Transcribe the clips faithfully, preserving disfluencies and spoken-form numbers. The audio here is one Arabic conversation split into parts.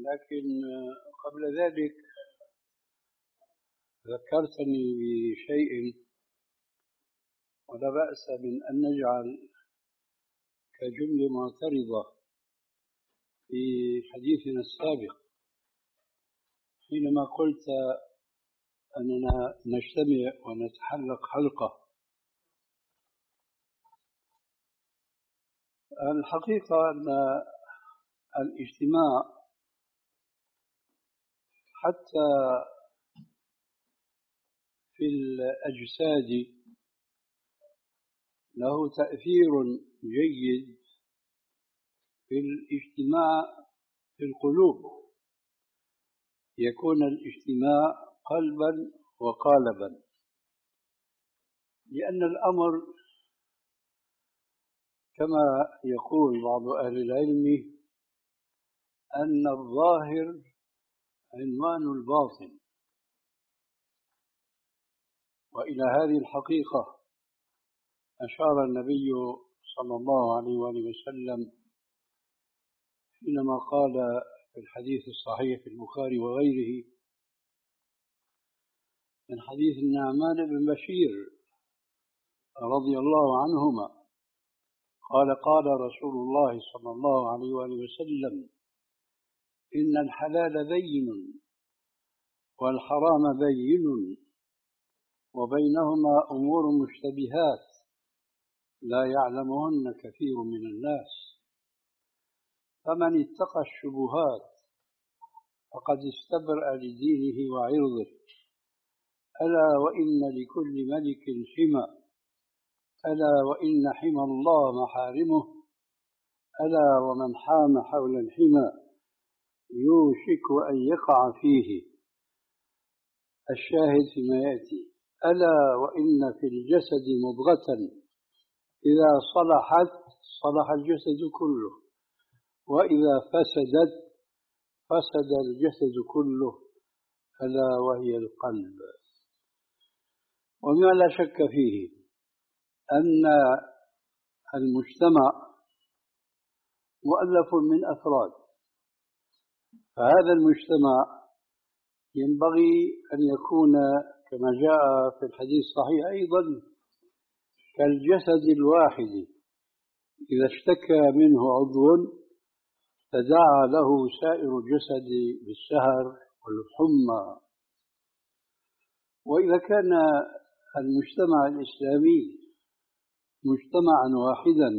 لكن قبل ذلك ذكرتني بشيء ولا بأس من أن نجعل كجملة معترضة في حديثنا السابق حينما قلت أننا نجتمع ونتحلق حلقة. الحقيقة أن الاجتماع حتى في الأجساد له تأثير جيد في الاجتماع في القلوب، يكون الاجتماع قلبا وقالبا، لأن الأمر كما يقول بعض أهل العلم أن الظاهر عنوان الباطن، وإلى هذه الحقيقة أشار النبي صلى الله عليه وآله وسلم حينما قال في الحديث الصحيح في البخاري وغيره من حديث النعمان بن بشير رضي الله عنهما قال قال رسول الله صلى الله عليه وآله وسلم إن الحلال بين والحرام بين وبينهما أمور مشتبهات لا يعلمهن كثير من الناس، فمن اتقى الشبهات فقد استبرأ لدينه وعرضه. ألا وإن لكل ملك حمى، ألا وإن حمى الله محارمه، ألا ومن حام حول الحمى يوشك أن يقع فيه. الشاهد فيما يأتي ألا وإن في الجسد مضغة إذا صلحت صلح الجسد كله، وإذا فسدت فسد الجسد كله، ألا وهي القلب. وما لا شك فيه أن المجتمع مؤلف من أفراد، فهذا المجتمع ينبغي أن يكون كما جاء في الحديث الصحيح أيضا كالجسد الواحد إذا اشتكى منه عضو تداعى له سائر الجسد بالسهر والحمى. وإذا كان المجتمع الإسلامي مجتمعا واحدا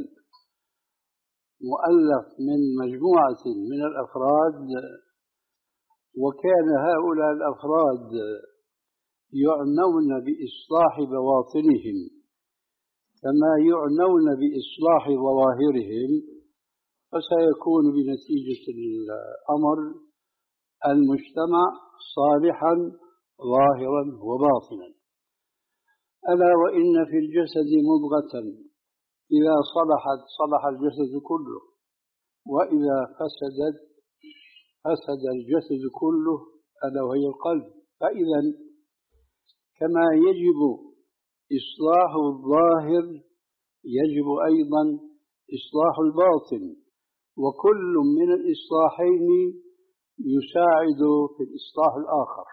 مؤلف من مجموعة من الأفراد، وكان هؤلاء الأفراد يعنون بإصلاح بواطنهم كما يعنون بإصلاح ظواهرهم، فسيكون بنتيجة الأمر المجتمع صالحا ظاهرا وباطنا. ألا وإن في الجسد مضغة إذا صلحت صلح الجسد كله، وإذا فسدت فسد الجسد كله، ألا وهي القلب. فإذا كما يجب إصلاح الظاهر يجب أيضا إصلاح الباطن، وكل من الإصلاحين يساعد في الإصلاح الآخر.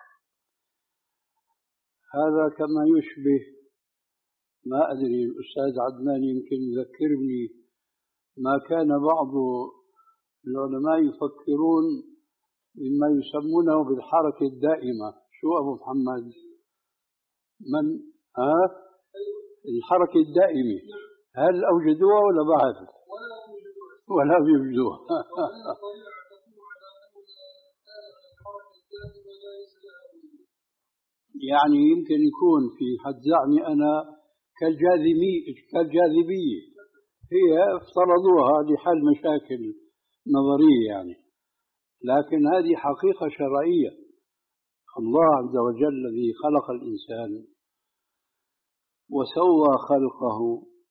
هذا كما يشبه، ما أدري الأستاذ عدنان يمكن يذكرني، ما كان بعض العلماء يفكرون مما يسمونه بالحركة الدائمة. شو أبو محمد؟ من ها؟ الحركة الدائمة، هل أوجدوها ولا بعد؟ ولا يوجدوها. يعني يمكن يكون في حد زعمي أنا كالجاذبية كالجاذبية هي افترضوها لحل مشاكل نظرية يعني، لكن هذه حقيقة شرعية. الله عز وجل الذي خلق الإنسان وسوى خلقه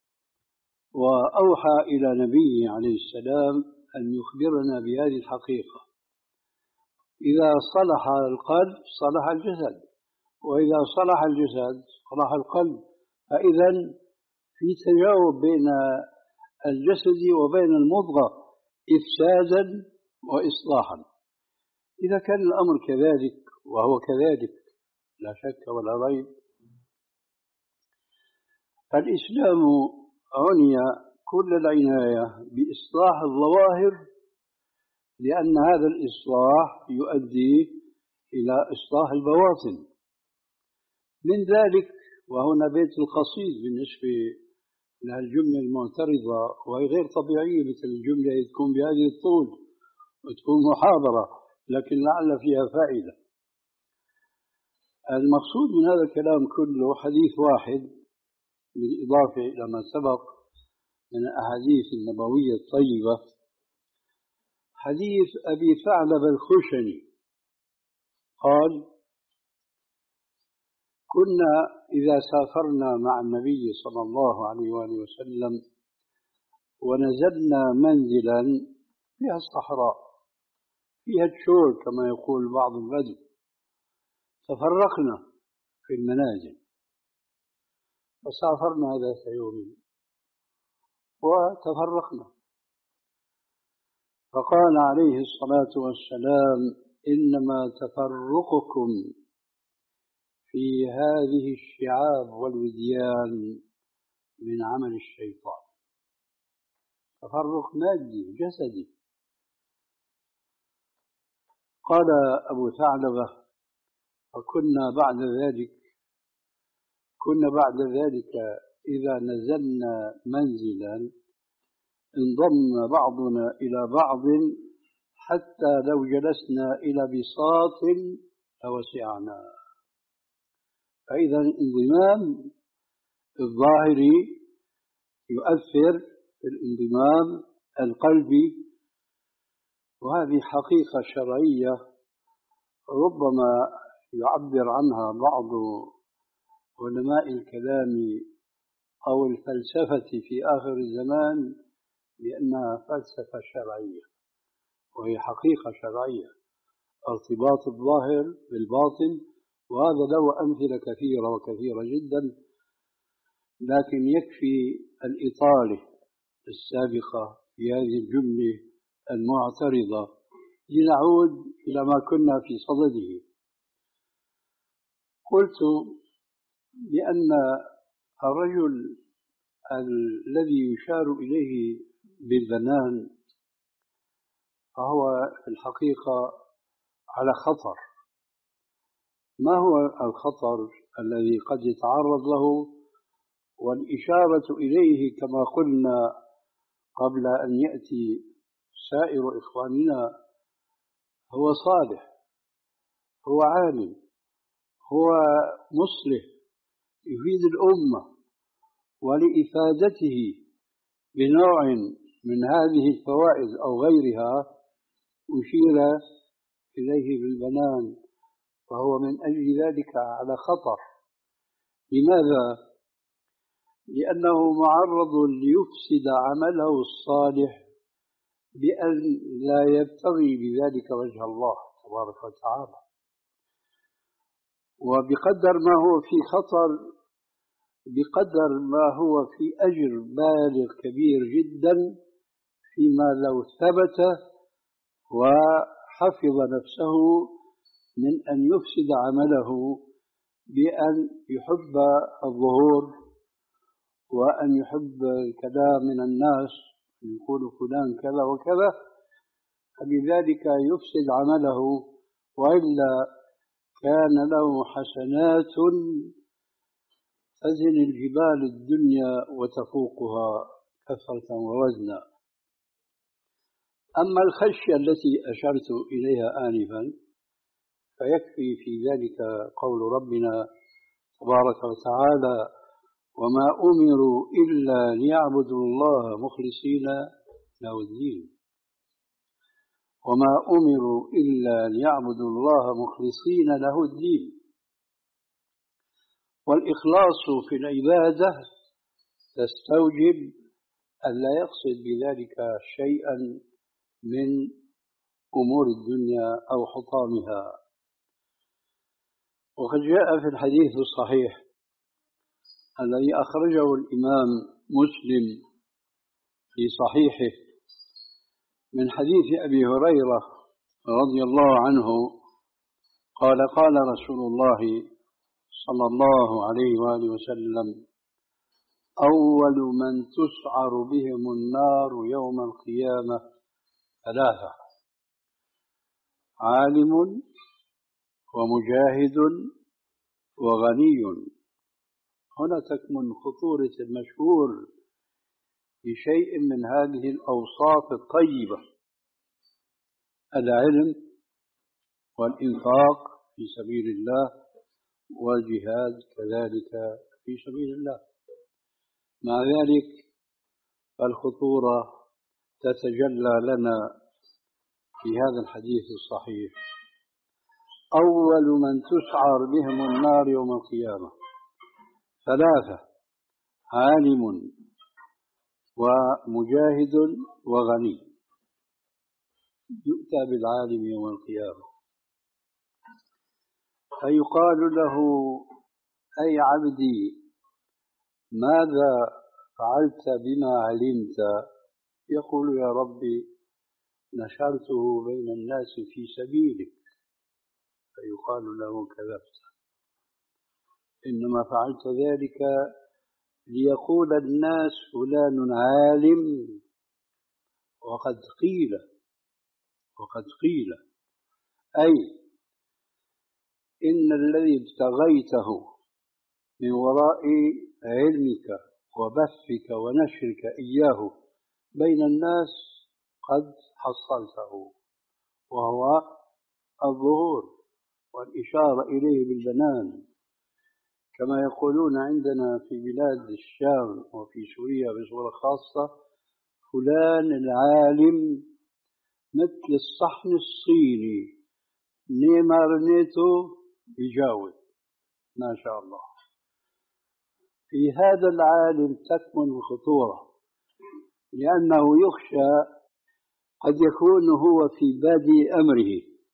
وأوحى إلى نبيه عليه السلام أن يخبرنا بهذه الحقيقة. إذا صلح القلب صلح الجسد، وإذا صلح الجسد صلح القلب. فإذا في تجاوب بين الجسد وبين المضغة إفسادا وإصلاحا. إذا كان الأمر كذلك، وهو كذلك لا شك ولا ريب، فالإسلام عني كل العناية بإصلاح الظواهر، لأن هذا الإصلاح يؤدي إلى إصلاح البواطن. من ذلك، وهنا بيت القصيد بالنسبة لها الجملة المعترضة، وهي غير طبيعية مثل الجملة تكون بهذه الطول وتكون محاضرة، لكن لعل فيها فائدة. المقصود من هذا الكلام كله حديث واحد بالإضافة إلى ما سبق من الأحاديث النبوية الطيبة، حديث أبي ثعلب الخشني قال: كنا إذا سافرنا مع النبي صلى الله عليه وآله وسلم ونزلنا منزلا فيها الصحراء، فيها الشور كما يقول بعض البدو، تفرقنا في المنازل، فسافرنا ذات يوم وتفرقنا، فقال عليه الصلاة والسلام: إنما تفرقكم في هذه الشعاب والوديان من عمل الشيطان. تفرق مادي جسدي. قال أبو ثعلبة: فكنا بعد ذلك كنا بعد ذلك إذا نزلنا منزلا انضم بعضنا إلى بعض حتى لو جلسنا إلى بساط لوسعنا. فإذا الانضمام الظاهري يؤثر في الانضمام القلبي، وهذه حقيقة شرعية ربما يعبر عنها بعض علماء الكلام أو الفلسفة في آخر الزمان بأنها فلسفة شرعية، وهي حقيقة شرعية، ارتباط الظاهر بالباطن. وهذا له أمثلة كثيرة وكثيرة جدا، لكن يكفي الإطالة السابقة في هذه الجملة المعترضة لنعود إلى ما كنا في صدده. قلت بأن الرجل الذي يشار إليه بالبنان فهو في الحقيقة على خطر. ما هو الخطر الذي قد يتعرض له؟ والإشارة إليه كما قلنا قبل أن يأتي سائر إخواننا، هو صالح، هو عالم، هو مصلح، يفيد الأمة، ولإفادته بنوع من هذه الفوائد أو غيرها أشير إليه بالبنان، فهو من أجل ذلك على خطر. لماذا؟ لأنه معرض ليفسد عمله الصالح بأن لا يبتغي بذلك وجه الله تبارك وتعالى. وبقدر ما هو في خطر بقدر ما هو في أجر بالغ كبير جدا فيما لو ثبت وحفظ نفسه من أن يفسد عمله بأن يحب الظهور وأن يحب الكلام من الناس، يقول فلان كذا وكذا، فبذلك يفسد عمله، وإلا كان له حسنات تزن الجبال الدنيا وتفوقها كثرة ووزنا. أما الخشية التي أشرت إليها آنفا فيكفي في ذلك قول ربنا تبارك وتعالى: وما أمروا إلا ليعبدوا الله مخلصين له الدين. وما أمروا إلا ليعبدوا الله مخلصين له الدين. والإخلاص في العبادة تستوجب أن لا يقصد بذلك شيئا من أمور الدنيا أو حطامها. وقد جاء في الحديث الصحيح الذي أخرجه الإمام مسلم في صحيحه من حديث أبي هريرة رضي الله عنه قال قال رسول الله صلى الله عليه وآله وسلم: أول من تسعر بهم النار يوم القيامة ثلاثة: عالم ومجاهد وغني. هنا تكمن خطورة المشهور بشيء من هذه الأوصاف الطيبة: العلم والإنفاق في سبيل الله والجهاد كذلك في سبيل الله. مع ذلك الخطورة تتجلى لنا في هذا الحديث الصحيح: أول من تسعر بهم النار يوم القيامة ثلاثة: عالم ومجاهد وغني. يؤتى بالعالم يوم القيامة فيقال له: أي عبدي، ماذا فعلت بما علمت؟ يقول: يا ربي، نشرته بين الناس في سبيلك. فيقال له: كذبت، إنما فعلت ذلك ليقول الناس فلان عالم، وقد قيل وقد قيل أي إن الذي ابتغيته من وراء علمك وبثك ونشرك إياه بين الناس قد حصلته، وهو الظهور والإشارة إليه بالبنان، كما يقولون عندنا في بلاد الشام وفي سوريا بصورة خاصة: فلان العالم مثل الصحن الصيني، نيما رنيته يجاوب ما شاء الله. في هذا العالم تكمن الخطورة، لأنه يخشى قد يكون هو في بادئ أمره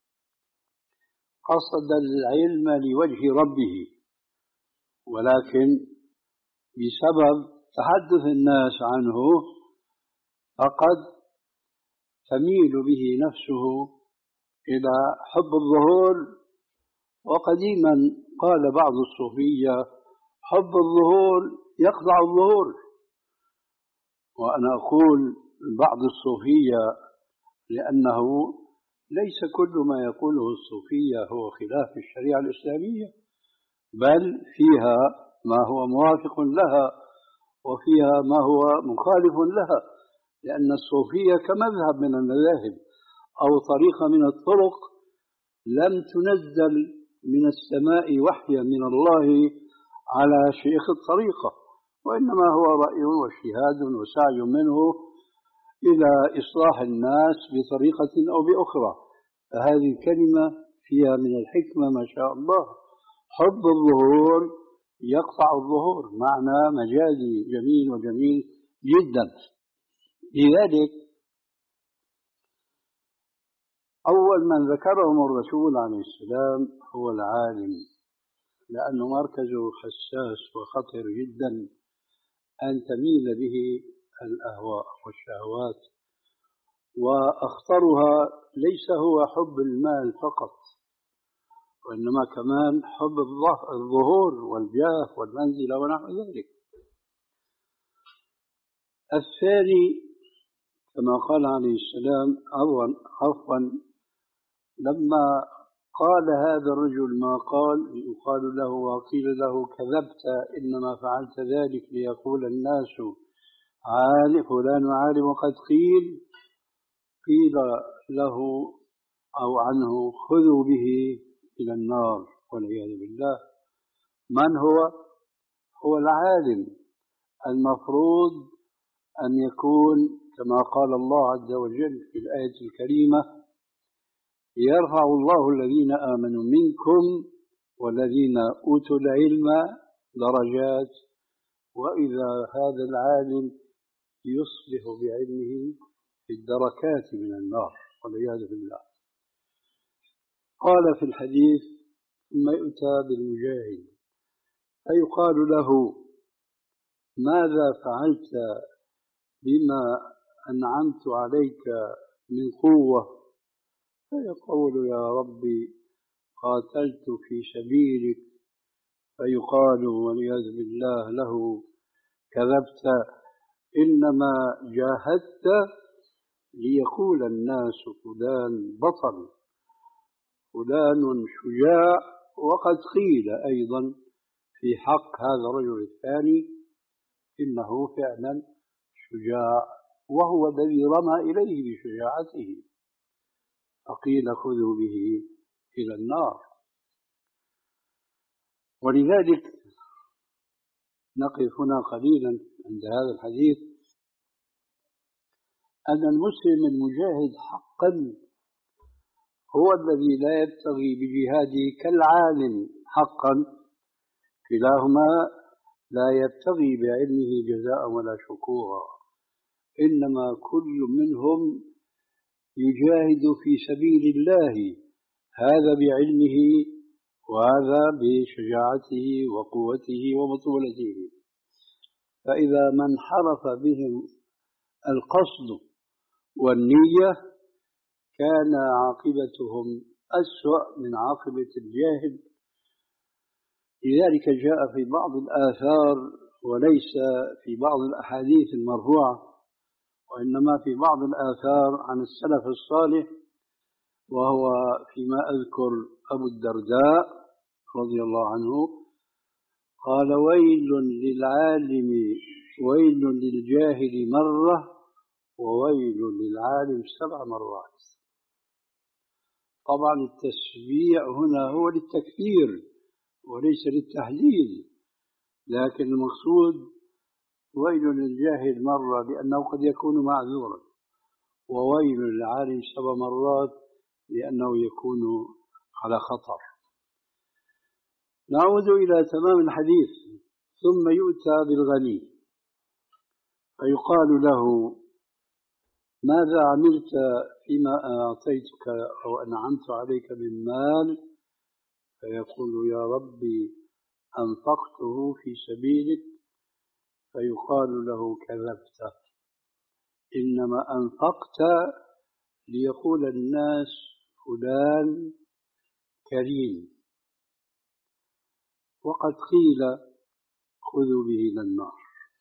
قصد العلم لوجه ربه، ولكن بسبب تحدث الناس عنه فقد تميل به نفسه إلى حب الظهور. وقديما قال بعض الصوفية: حب الظهور يقطع الظهور. وأنا أقول بعض الصوفية لأنه ليس كل ما يقوله الصوفية هو خلاف الشريعة الإسلامية، بل فيها ما هو موافق لها وفيها ما هو مخالف لها، لأن الصوفية كمذهب من المذاهب أو طريقة من الطرق لم تنزل من السماء وحيا من الله على شيخ الطريقة، وإنما هو رأي واجتهاد وسعي منه إلى إصلاح الناس بطريقة أو بأخرى. فهذه الكلمة فيها من الحكمة ما شاء الله. حب الظهور يقطع الظهور، معنى مجازي جميل وجميل جدا. لذلك أول من ذكرهم الرسول عليه السلام هو العالم، لأنه مركزه حساس وخطر جدا أن تميل به الأهواء والشهوات، وأخطرها ليس هو حب المال فقط، وإنما كمان حب الظهور والجاه والمنزلة ونحو ذلك. الثاني كما قال عليه السلام: عفوا لما قال هذا الرجل ما قال، يقال له وقيل له: كذبت، إنما فعلت ذلك ليقول الناس عالم فلان عالم، وقد قيل قيل له أو عنه: خذوا به إلى النار والعياذ بالله. من هو؟ هو العالم المفروض أن يكون كما قال الله عز وجل في الآية الكريمة: يرفع الله الذين آمنوا منكم والذين أوتوا العلم درجات. وإذا هذا العالم يصبح بعلمه في الدركات من النار والعياذ بالله. قال في الحديث: ثم يؤتى بالمجاهد فيقال له: ماذا فعلت بما أنعمت عليك من قوة؟ فيقول يا ربي قاتلت في سبيلك، فيقال والعياذ بالله له كذبت، إنما جاهدت ليقول الناس فلان بطل، فلان شجاع. وقد قيل أيضا في حق هذا الرجل الثاني إنه فعلا شجاع، وهو الذي رمى إليه بشجاعته، فقيل خذوا به إلى النار. ولذلك نقف هنا قليلا عند هذا الحديث، أن المسلم المجاهد حقا هو الذي لا يبتغي بجهاده كالعالم حقا، كلاهما لا يبتغي بعلمه جزاء ولا شكورا، إنما كل منهم يجاهد في سبيل الله، هذا بعلمه وهذا بشجاعته وقوته وبطولته. فإذا ما انحرف بهم القصد والنية كان عاقبتهم أسوأ من عاقبة الجاهل. لذلك جاء في بعض الآثار وليس في بعض الأحاديث المرفوعة، وإنما في بعض الآثار عن السلف الصالح، وهو فيما أذكر أبو الدرداء رضي الله عنه قال ويل للعالم ويل للجاهل مرة وويل للعالم سبع مرات. طبعا التسبيع هنا هو للتكفير وليس للتحليل، لكن المقصود ويل للجاهل مرة لأنه قد يكون معذورا، وويل للعالم سبع مرات لأنه يكون على خطر. نعود إلى تمام الحديث. ثم يؤتى بالغني فيقال له ماذا عملت فيما أعطيتك أو أنعمت عليك من مال؟ فيقول يا ربي أنفقته في سبيلك. فيقال له كذبت، إنما أنفقت ليقول الناس فلان كريم، وقد قيل خذوا به إلى النار.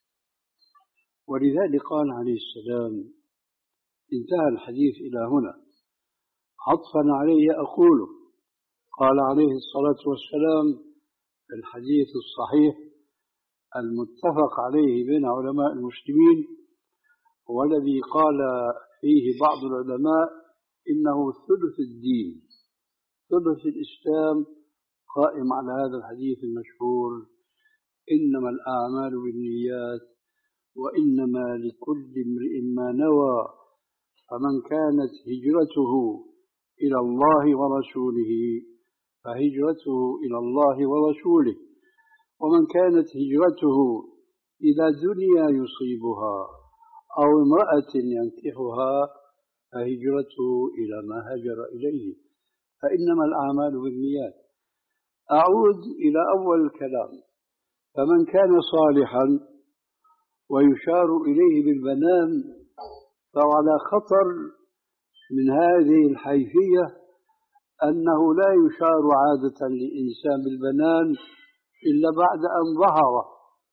ولذلك قال عليه السلام انتهى الحديث إلى هنا، عطفا عليه أقول قال عليه الصلاة والسلام في الحديث الصحيح المتفق عليه بين علماء المسلمين، والذي قال فيه بعض العلماء إنه ثلث الدين، ثلث الإسلام قائم على هذا الحديث المشهور إنما الأعمال بالنيات وإنما لكل امرئ ما نوى، فمن كانت هجرته إلى الله ورسوله فهجرته إلى الله ورسوله، ومن كانت هجرته إلى دنيا يصيبها أو امرأة ينكحها فهجرته إلى ما هاجر إليه، فإنما الأعمال بالنيات. أعود إلى أول الكلام، فمن كان صالحا ويشار إليه بالبنان فهو على خطر من هذه الحيثية، أنه لا يشار عادة لإنسان بالبنان إلا بعد أن ظهر،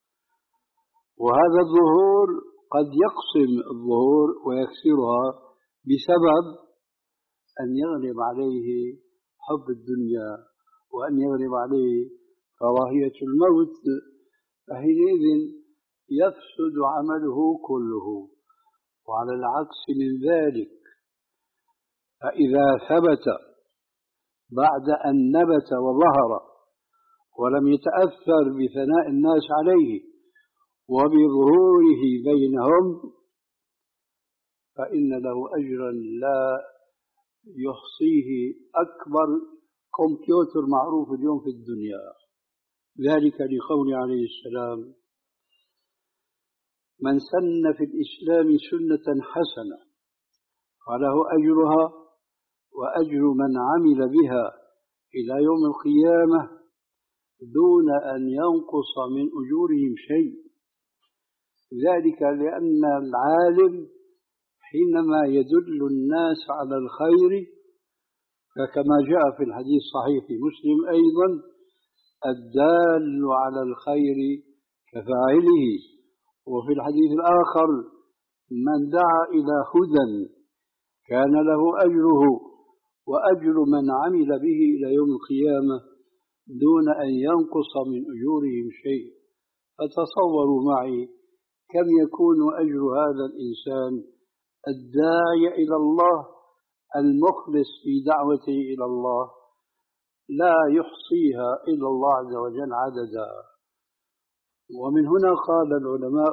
وهذا الظهور قد يقسم الظهور ويكسرها بسبب أن يغلب عليه حب الدنيا وأن يغلب عليه كراهية الموت، فحينئذ يفسد عمله كله. وعلى العكس من ذلك، فإذا ثبت بعد أن نبت وظهر ولم يتأثر بثناء الناس عليه وبظهوره بينهم فإن له أجرا لا يحصيه أكبر كمبيوتر معروف اليوم في الدنيا. ذلك لقول عليه السلام من سن في الإسلام سنة حسنة فله أجرها وأجر من عمل بها إلى يوم القيامة دون أن ينقص من أجورهم شيء. ذلك لأن العالم حينما يدل الناس على الخير فكما جاء في الحديث الصحيح في مسلم أيضا: الدال على الخير كفاعله. وفي الحديث الآخر: من دعا إلى هدى كان له أجره وأجر من عمل به إلى يوم القيامة دون أن ينقص من أجورهم شيء. فتصوروا معي كم يكون أجر هذا الإنسان الداعي إلى الله المخلص في دعوته إلى الله، لا يحصيها إلا الله عز وجل عددا. ومن هنا قال العلماء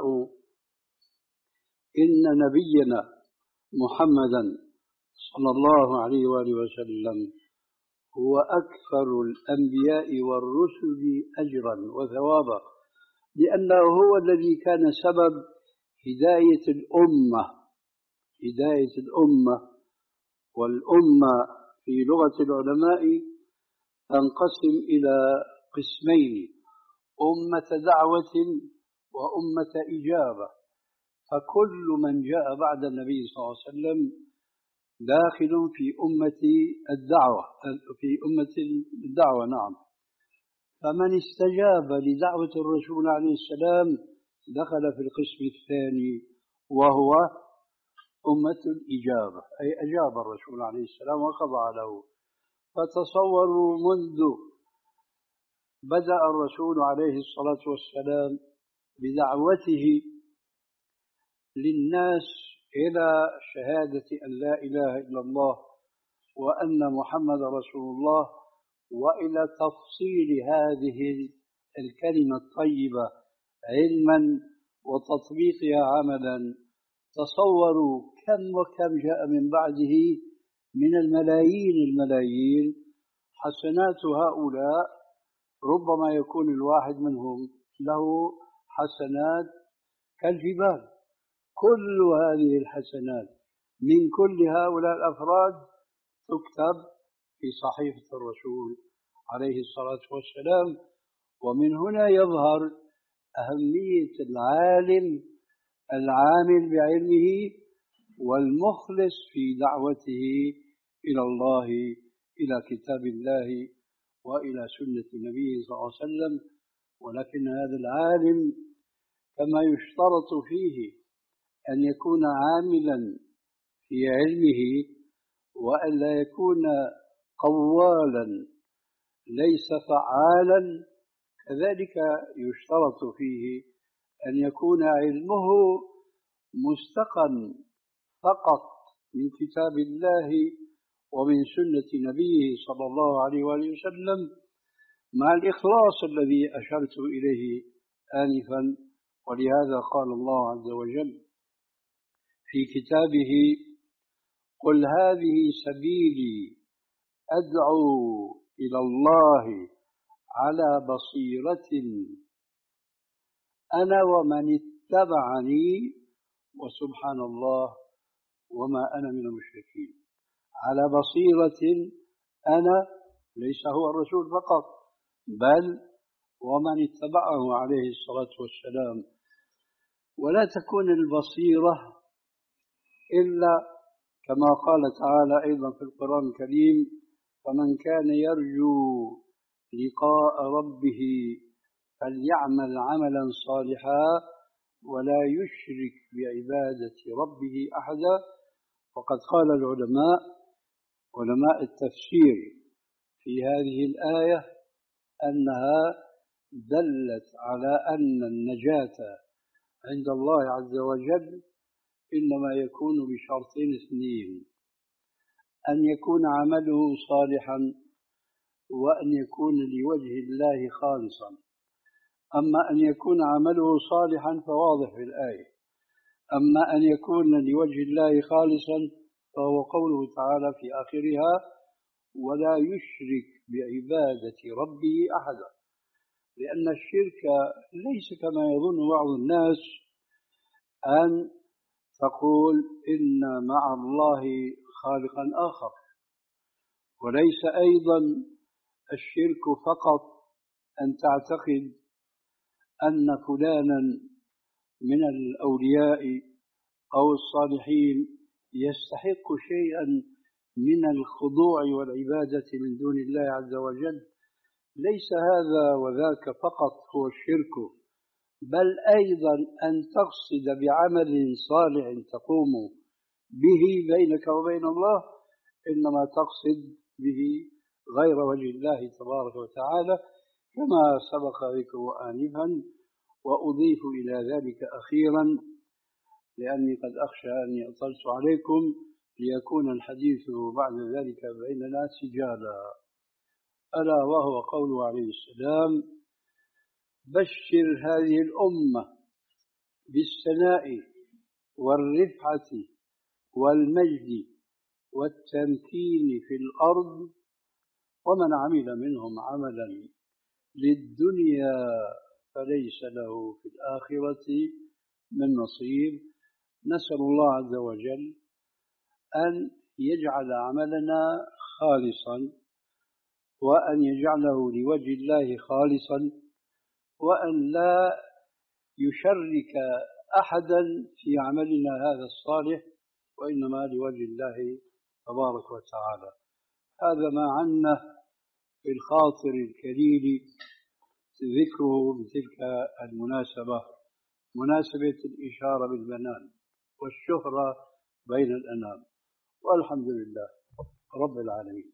إن نبينا محمدا صلى الله عليه وآله وسلم هو أكثر الأنبياء والرسل أجرا وثوابا، لأنه هو الذي كان سبب هداية الأمة هداية الأمة والأمة في لغة العلماء تنقسم إلى قسمين: أمة دعوة وأمة إجابة. فكل من جاء بعد النبي صلى الله عليه وسلم داخل في أمة الدعوة في أمة الدعوة نعم. فمن استجاب لدعوة الرسول عليه السلام دخل في القسم الثاني، وهو أمة الإجابة، أي أجاب الرسول عليه السلام وخضع له. فتصوروا منذ بدأ الرسول عليه الصلاة والسلام بدعوته للناس إلى شهادة أن لا إله إلا الله وأن محمد رسول الله، وإلى تفصيل هذه الكلمة الطيبة علما وتطبيقها عملا. تصوروا كم وكم جاء من بعده من الملايين الملايين. حسنات هؤلاء ربما يكون الواحد منهم له حسنات كالجبال. كل هذه الحسنات من كل هؤلاء الأفراد تكتب في صحيفة الرسول عليه الصلاة والسلام. ومن هنا يظهر أهمية العالم العامل بعلمه والمخلص في دعوته إلى الله، إلى كتاب الله وإلى سنة النبي صلى الله عليه وسلم. ولكن هذا العالم كما يشترط فيه أن يكون عاملا في علمه وأن لا يكون قوالا ليس فعالا، كذلك يشترط فيه أن يكون علمه مستقا فقط من كتاب الله ومن سنة نبيه صلى الله عليه وآله وسلم، مع الإخلاص الذي أشرت إليه آنفا. ولهذا قال الله عز وجل في كتابه: قل هذه سبيلي أدعو إلى الله على بصيرة أنا ومن اتبعني وسبحان الله وما أنا من المشركين. على بصيرة أنا، ليس هو الرسول فقط بل ومن اتبعه عليه الصلاة والسلام. ولا تكون البصيرة إلا كما قال تعالى أيضا في القرآن الكريم: فمن كان يرجو لقاء ربه فليعمل عملا صالحا ولا يشرك بعبادة ربه أحدا. وقد قال العلماء علماء التفسير في هذه الآية أنها دلت على أن النجاة عند الله عز وجل إنما يكون بشرطين اثنين: أن يكون عمله صالحا وأن يكون لوجه الله خالصا. أما أن يكون عمله صالحا فواضح في الآية، أما أن يكون لوجه الله خالصا فهو قوله تعالى في آخرها: ولا يشرك بعبادة ربه أحدا. لأن الشرك ليس كما يظن بعض الناس أن تقول إن مع الله خالقا آخر، وليس أيضا الشرك فقط أن تعتقد أن فلانا من الأولياء أو الصالحين يستحق شيئا من الخضوع والعبادة من دون الله عز وجل، ليس هذا وذاك فقط هو الشرك، بل أيضا أن تقصد بعمل صالح تقوم به بينك وبين الله، إنما تقصد به غير وجه الله تبارك وتعالى، كما سبق ذكر آنفا. وأضيف إلى ذلك أخيرا، لأني قد أخشى أني أطلت عليكم، ليكون الحديث بعد ذلك بيننا سجالا، ألا وهو قوله عليه السلام: بشر هذه الأمة بالسناء والرفعة والمجد والتمكين في الأرض، ومن عمل منهم عملا للدنيا فليس له في الآخرة من نصيب. نسأل الله عز وجل أن يجعل عملنا خالصا، وأن يجعله لوجه الله خالصا، وأن لا يشرك أحدا في عملنا هذا الصالح، وإنما لوجه الله تبارك وتعالى. هذا ما عنا في الخاطر الكليل ذكره بتلك المناسبة، مناسبة الإشارة بالبنان والشهرة بين الأنام، والحمد لله رب العالمين.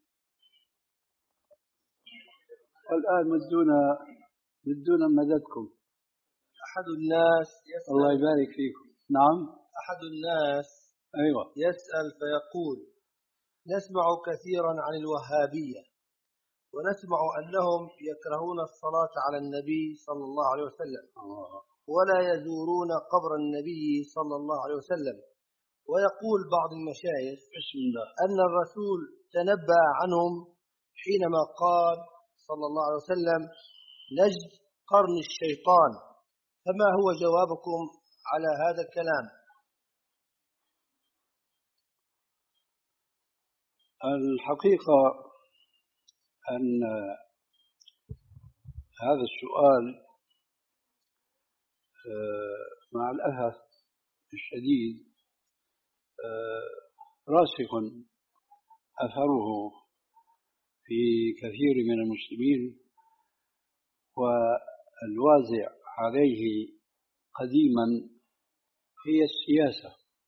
والآن مدونا مدونا مددكم. أحد الناس يسأل، الله يبارك فيكم. نعم. أحد الناس أيوة. يسأل فيقول: نسمع كثيرا عن الوهابية، ونسمع أنهم يكرهون الصلاة على النبي صلى الله عليه وسلم، ولا يزورون قبر النبي صلى الله عليه وسلم. ويقول بعض المشايخ بسم الله أن الرسول تنبأ عنهم حينما قال صلى الله عليه وسلم: نجد قرن الشيطان. فما هو جوابكم على هذا الكلام؟ الحقيقة أن هذا السؤال مع الأسف الشديد راسخ أثره في كثير من المسلمين، والوازع عليه قديما هي السياسة.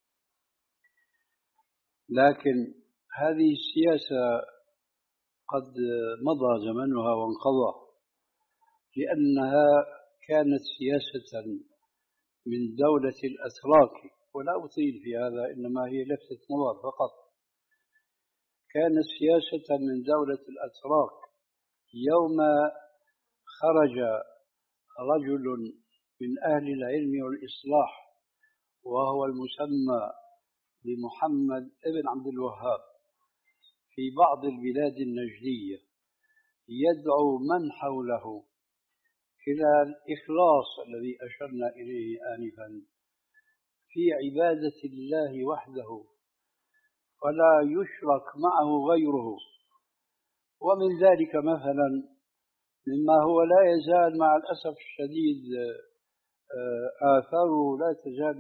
لكن هذه السياسة قد مضى زمنها وانقضى، لأنها كانت سياسة من دولة الأتراك، ولا أطيل في هذا، إنما هي لفتة نظر فقط. كانت سياسة من دولة الأتراك يوم خرج رجل من أهل العلم والإصلاح، وهو المسمى بمحمد ابن عبد الوهاب، في بعض البلاد النجدية، يدعو من حوله إلى الإخلاص الذي أشرنا إليه آنفا في عبادة الله وحده، ولا يشرك معه غيره. ومن ذلك مثلا مما هو لا يزال مع الأسف الشديد آثاره لا تزال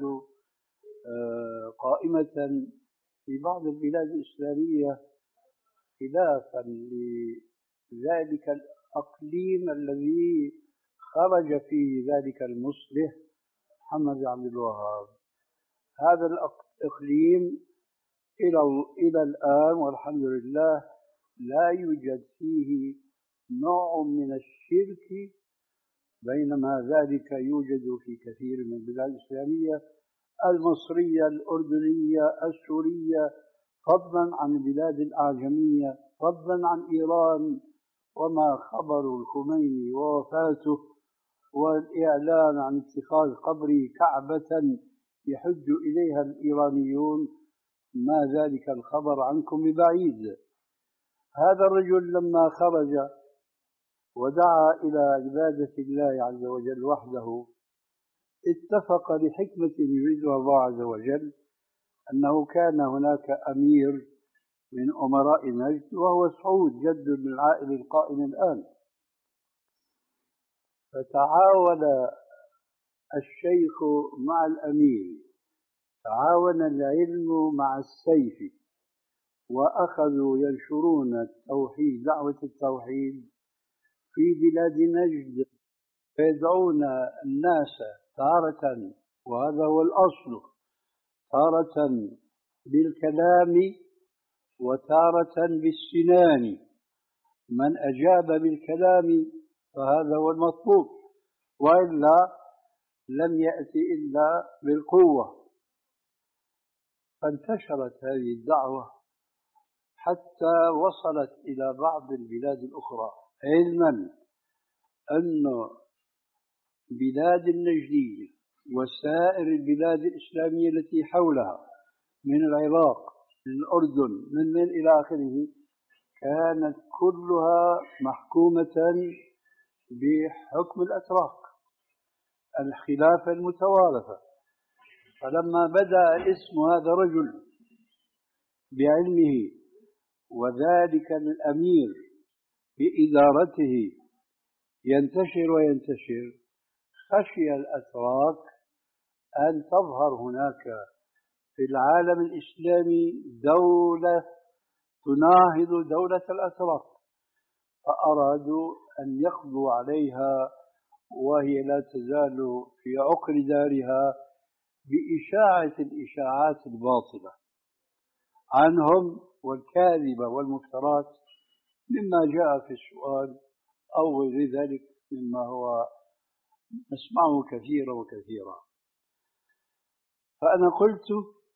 قائمة في بعض البلاد الإسلامية، خلافا لذلك الأقليم الذي خرج فيه ذلك المصلح محمد عبد الوهاب. هذا الإقليم إلى إلى الآن والحمد لله لا يوجد فيه نوع من الشرك، بينما ذلك يوجد في كثير من البلاد الإسلامية المصرية، الأردنية، السورية، فضلا عن البلاد الأعجمية، فضلا عن إيران، وما خبر الخميني ووفاته والإعلان عن اتخاذ قبره كعبة يحج إليها الإيرانيون، ما ذلك الخبر عنكم ببعيد. هذا الرجل لما خرج ودعا إلى عبادة الله عز وجل وحده، اتفق لحكمة يريدها الله عز وجل أنه كان هناك أمير من أمراء نجد وهو سعود جد من العائل القائم الآن، فتعاون الشيخ مع الأمير، تعاون العلم مع السيف، وأخذوا ينشرون التوحيد، دعوة التوحيد في بلاد نجد، فيدعون الناس تارة، وهذا هو الأصل، تارة بالكلام وتارة بالسنان. من أجاب بالكلام فهذا هو المطلوب، وإلا لم يأتي إلا بالقوة. فانتشرت هذه الدعوة حتى وصلت إلى بعض البلاد الأخرى، علما أن بلاد النجدية وسائر البلاد الإسلامية التي حولها من العراق، من الأردن، من من إلى آخره، كانت كلها محكومة بحكم الأتراك، الخلافة المتوارثة. فلما بدأ اسم هذا الرجل بعلمه وذلك الأمير بإدارته ينتشر وينتشر، خشي الأتراك أن تظهر هناك في العالم الإسلامي دولة تناهض دولة الأتراك، فأرادوا أن يقضوا عليها وهي لا تزال في عقر دارها بإشاعة الإشاعات الباطلة عنهم والكاذبة والمفترات، مما جاء في السؤال أو غير ذلك مما هو نسمعه كثيرا وكثيرا. فأنا قلت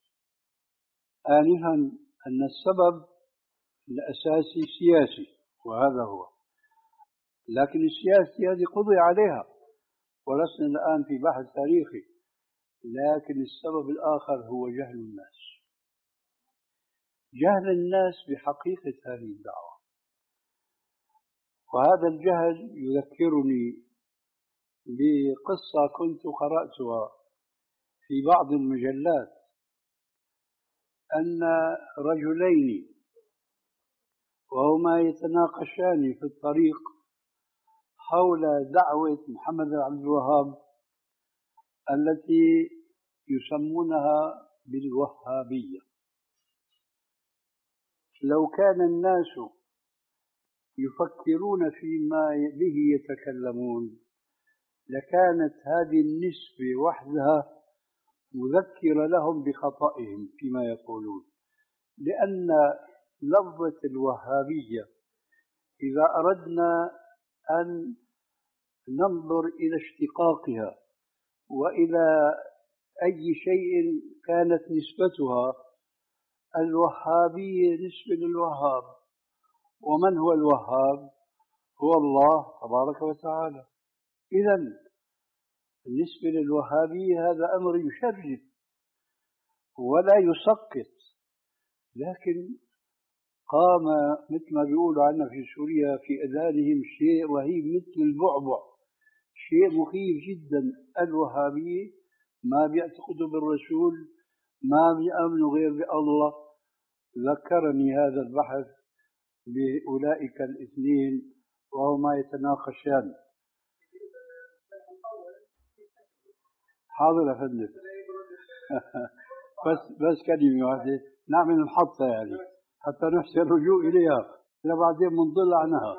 آنفا أن السبب الأساسي سياسي، وهذا هو، لكن السياسة هذه قضي عليها ولسنا الآن في بحث تاريخي، لكن السبب الآخر هو جهل الناس، جهل الناس بحقيقة هذه الدعوة. وهذا الجهل يذكرني بقصة كنت قرأتها في بعض المجلات، أن رجلين وهما يتناقشان في الطريق حول دعوة محمد بن عبد الوهاب التي يسمونها بالوهابية. لو كان الناس يفكرون فيما به يتكلمون لكانت هذه النسبة وحدها مذكرة لهم بخطئهم فيما يقولون، لأن لفظة الوهابية إذا أردنا أن ننظر إلى اشتقاقها وإلى أي شيء كانت نسبتها، الوهابية نسبة للوهاب، ومن هو الوهاب؟ هو الله تبارك وتعالى. إذن بالنسبة للوهابية هذا أمر يشرف ولا يسقط، لكن قام مثل ما بيقولوا عنا في سوريا في أذانهم شيء رهيب مثل البعبع، شيء مخيف جدا. الوهابية ما بيعتقدوا بالرسول، ما بيأمنوا غير بالله. ذكرني هذا البحث بأولئك الاثنين وهما يتناقشان. حاضر يا فندم. بس بس كلمة واحدة نعمل محطة يعني حتى نحسن الرجوع إليها، إلى بعدين منضل عنها.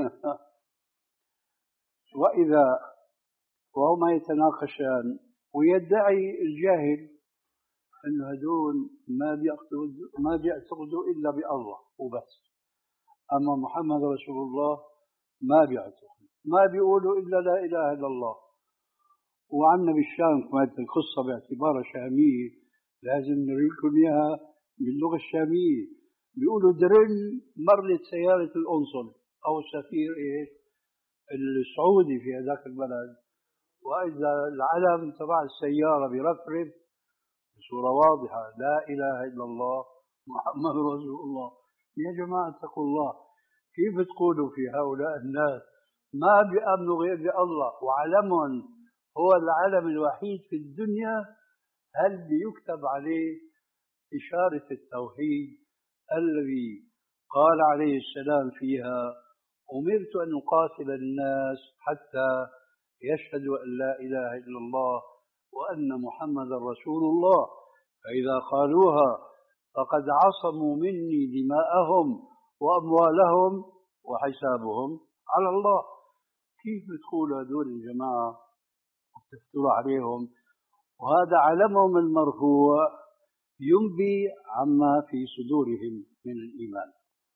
وإذا وهما يتناقشان ويدعي الجاهل أن هذول ما بيعتقدوا ما بيعتقدوا إلا بالله وبس، أما محمد رسول الله ما بيعتقد، ما بيقولوا إلا لا إله إلا الله. وعنا بالشام كانت القصة باعتبارها شامية لازم نريكم إياها باللغة الشامية. بيقولوا درن مرت سيارة القنصل أو السفير إيه السعودي في هذاك البلد، وإذا العلم تبع السيارة برفرف بصورة واضحة لا إله إلا الله محمد رسول الله. يا جماعة اتقوا الله، كيف تقولوا في هؤلاء الناس ما بيأمنوا غير بالله وعلمهم هو العلم الوحيد في الدنيا، هل بيكتب عليه إشارة التوحيد الذي قال عليه السلام فيها أمرت أن أقاتل الناس حتى يشهدوا أن لا إله إلا الله وأن محمد رسول الله، فإذا قالوها فقد عصموا مني دماءهم وأموالهم وحسابهم على الله. كيف بتقول هذول الجماعة تفتروا عليهم وهذا علمهم المرفوع ينبي عما في صدورهم من الإيمان؟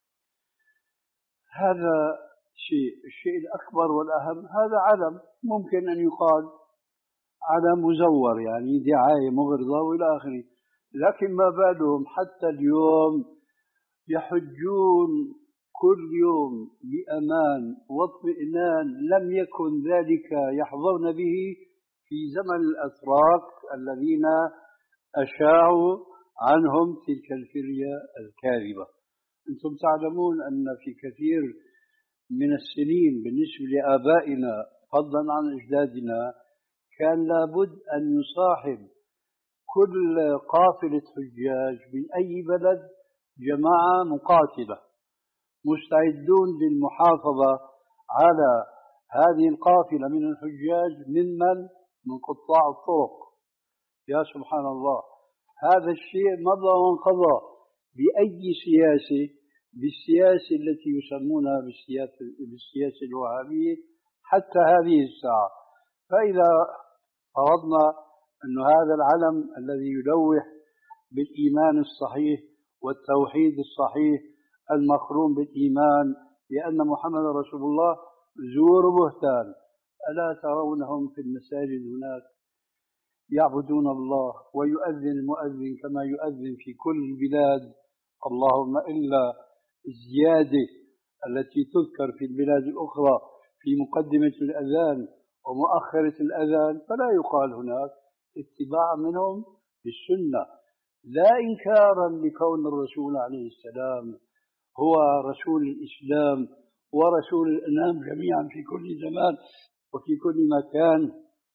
هذا شيء. الشيء الأكبر والأهم هذا علم ممكن أن يقال علم مزور، يعني دعاية مغرضة وإلى آخره، لكن ما بالهم حتى اليوم يحجون كل يوم بأمان واطمئنان لم يكن ذلك يحظون به في زمن الأتراك الذين أشاعوا عنهم تلك الفرية الكاذبة. أنتم تعلمون أن في كثير من السنين بالنسبة لآبائنا فضلا عن أجدادنا كان لابد أن يصاحب كل قافلة حجاج من أي بلد جماعة مقاتلة مستعدون للمحافظة على هذه القافلة من الحجاج ممن من قطاع الطرق. يا سبحان الله، هذا الشيء مضى وانقضى بأي سياسة، بالسياسة التي يسمونها بالسياسة, بالسياسة الوهابية حتى هذه الساعة. فإذا فرضنا أن هذا العلم الذي يلوح بالإيمان الصحيح والتوحيد الصحيح المخروم بالإيمان بأن محمد رسول الله زور بهتان، ألا ترونهم في المساجد هناك يعبدون الله ويؤذن المؤذن كما يؤذن في كل البلاد، اللهم إلا الزيادة التي تذكر في البلاد الأخرى في مقدمة الأذان ومؤخرة الأذان، فلا يقال هناك اتباعا منهم بالسنة، لا إنكارا لكون الرسول عليه السلام هو رسول الإسلام ورسول الأنام جميعا في كل زمان وفي كل مكان،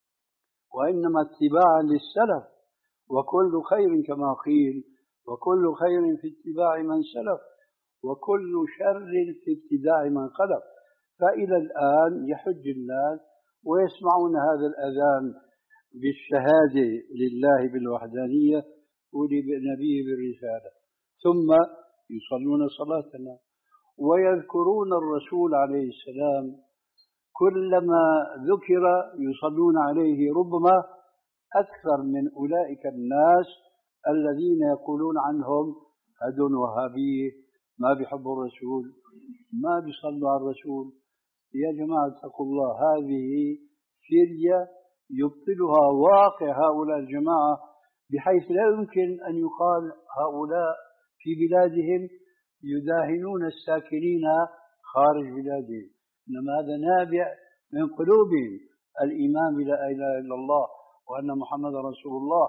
وإنما اتباعا للسلف، وكل خير كما قيل وكل خير في اتباع من سلف وكل شر في ابتداع من خلف. فإلى الآن يحج الناس ويسمعون هذا الأذان بالشهادة لله بالوحدانية ولنبيه بالرسالة، ثم يصلون صلاتنا ويذكرون الرسول عليه السلام، كلما ذكر يصلون عليه ربما أكثر من أولئك الناس الذين يقولون عنهم هدون وهابية ما بيحبوا الرسول ما بيصلوا على الرسول. يا جماعة اتقوا الله، هذه فرية يبطلها واقع هؤلاء الجماعة بحيث لا يمكن أن يقال هؤلاء في بلادهم يداهنون الساكنين خارج بلادهم، إنما هذا نابع من قلوبهم الإيمان بلا إله إلا الله وأن محمد رسول الله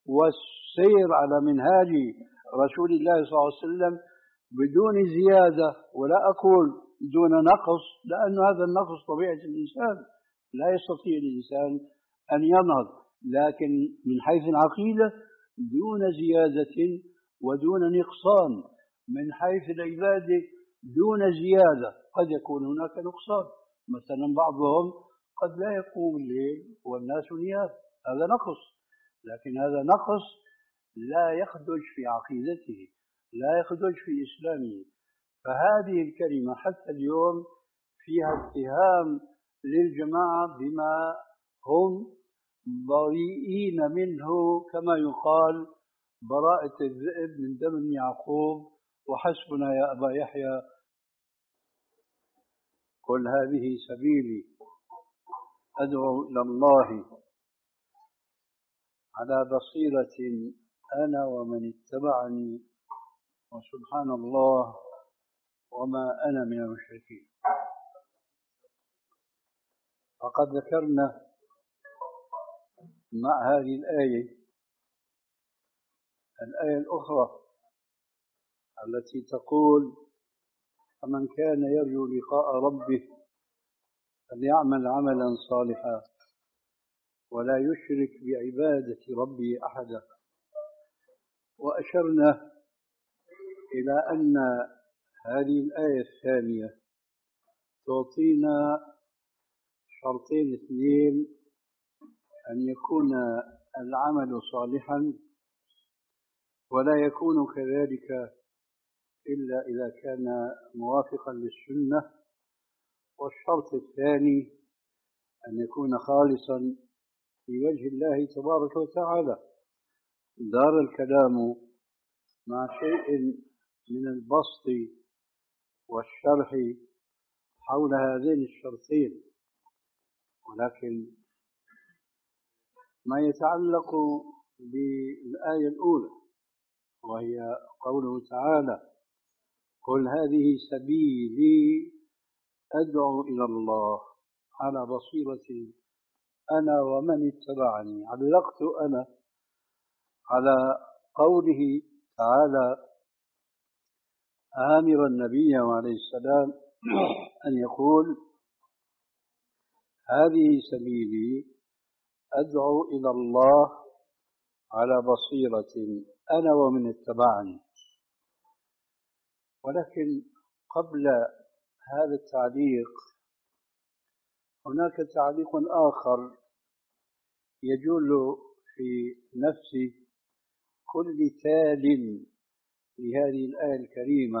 والسير على منهاج رسول الله صلى الله عليه وسلم بدون زيادة، ولا أقول دون نقص، لأن هذا النقص طبيعة الإنسان لا يستطيع الإنسان أن ينهض، لكن من حيث العقيدة دون زيادة ودون نقصان، من حيث العبادة دون زيادة، قد يكون هناك نقصان، مثلا بعضهم قد لا يقوم الليل والناس نيام، هذا نقص، لكن هذا نقص لا يخدج في عقيدته لا يخدج في إسلامه. فهذه الكلمة حتى اليوم فيها اتهام للجماعة بما هم بريئين منه، كما يقال براءة الذئب من دم يعقوب وحسبنا يا أبا يحيى. قل هذه سبيلي أدعو إلى الله على بصيرة أنا ومن اتبعني وسبحان الله وما أنا من المشركين. فقد ذكرنا مع هذه الآية الآية الأخرى التي تقول فمن كان يرجو لقاء ربه فليعمل عملا صالحا ولا يشرك بعبادة ربه أحدا. وأشرنا إلى أن هذه الآية الثانية تعطينا شرطين اثنين: أن يكون العمل صالحا ولا يكون كذلك إلا إذا كان موافقا للسنة. والشرط الثاني أن يكون خالصا لوجه الله تبارك وتعالى. دار الكلام مع شيء من البسط والشرح حول هذين الشرطين، ولكن ما يتعلق بالآية الأولى وهي قوله تعالى: قل هذه سبيلي أدعو إلى الله على بصيرة أنا ومن اتبعني. علقت أنا على قوله تعالى آمرا النبي عليه السلام أن يقول: هذه سبيلي أدعو إلى الله على بصيرة أنا ومن اتبعني. ولكن قبل هذا التعليق هناك تعليق آخر يجول في نفس كل تال لهذه الآية الكريمة،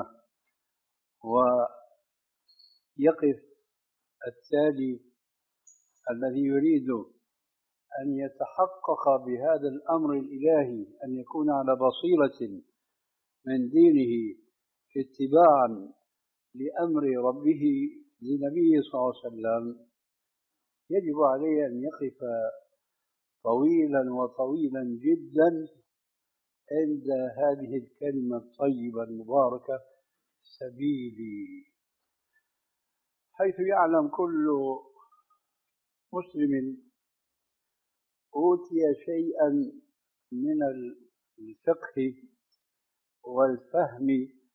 ويقف التالي الذي يريد أن يتحقق بهذا الأمر الإلهي أن يكون على بصيرة من دينه اتباعا لأمر ربه لنبيه صلى الله عليه وسلم، يجب عليه أن يقف طويلا وطويلا جدا عند هذه الكلمة الطيبة المباركة سبيلي، حيث يعلم كل مسلم أوتي شيئا من الفقه والفهم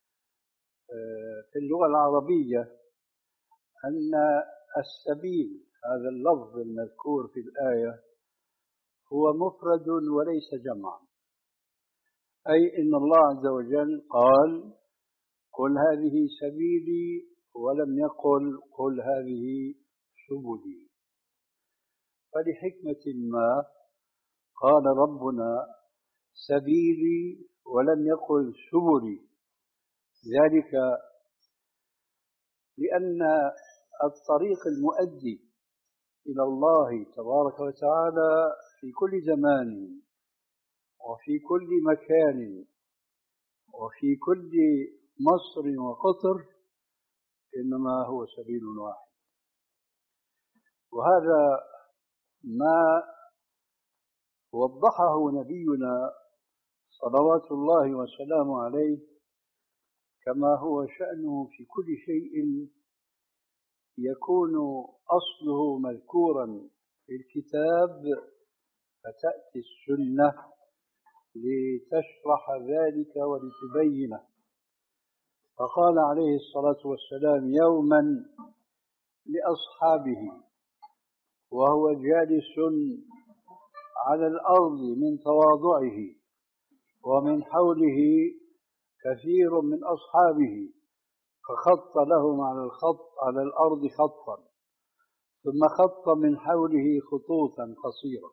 في اللغة العربية أن السبيل هذا اللفظ المذكور في الآية هو مفرد وليس جمع، أي إن الله عز وجل قال: قل هذه سبيلي، ولم يقل قل هذه سبلي. فلحكمة ما قال ربنا سبيلي ولم يقل سبلي، ذلك لأن الطريق المؤدي إلى الله تبارك وتعالى في كل زمان وفي كل مكان وفي كل مصر وقطر إنما هو سبيل واحد. وهذا ما وضحه نبينا صلوات الله وسلامه عليه، كما هو شأنه في كل شيء يكون أصله مذكورا في الكتاب فتأتي السنة لتشرح ذلك ولتبينه. فقال عليه الصلاة والسلام يوما لأصحابه وهو جالس على الأرض من تواضعه ومن حوله كثير من أصحابه، فخط لهم على الخط على الأرض خطا، ثم خط من حوله خطوطا قصيرة،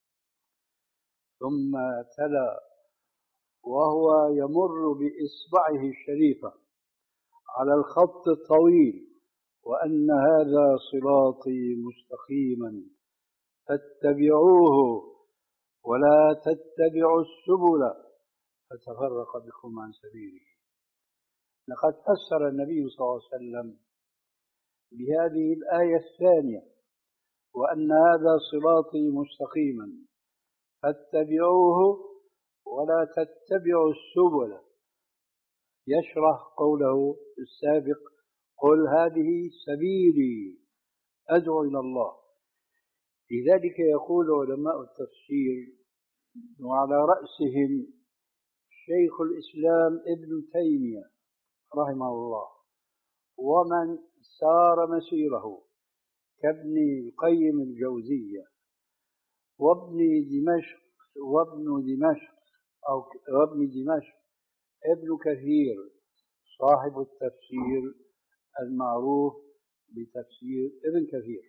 ثم تلا وهو يمر بإصبعه الشريفة على الخط الطويل: وأن هذا صراطي مستقيما فاتبعوه ولا تتبعوا السبل فتفرق بكم عن سبيله. لقد فسر النبي صلى الله عليه وسلم بهذه الآية الثانية: وأن هذا صراطي مستقيما فاتبعوه ولا تتبعوا السبل، يشرح قوله السابق: قل هذه سبيلي أدعو إلى الله. لذلك يقول علماء التفسير وعلى رأسهم شيخ الإسلام ابن تيمية رحمه الله ومن سار مسيره كابن القيم الجوزية وابن دمشق وابن دمشق أو وابن دمشق ابن كثير صاحب التفسير المعروف بتفسير ابن كثير،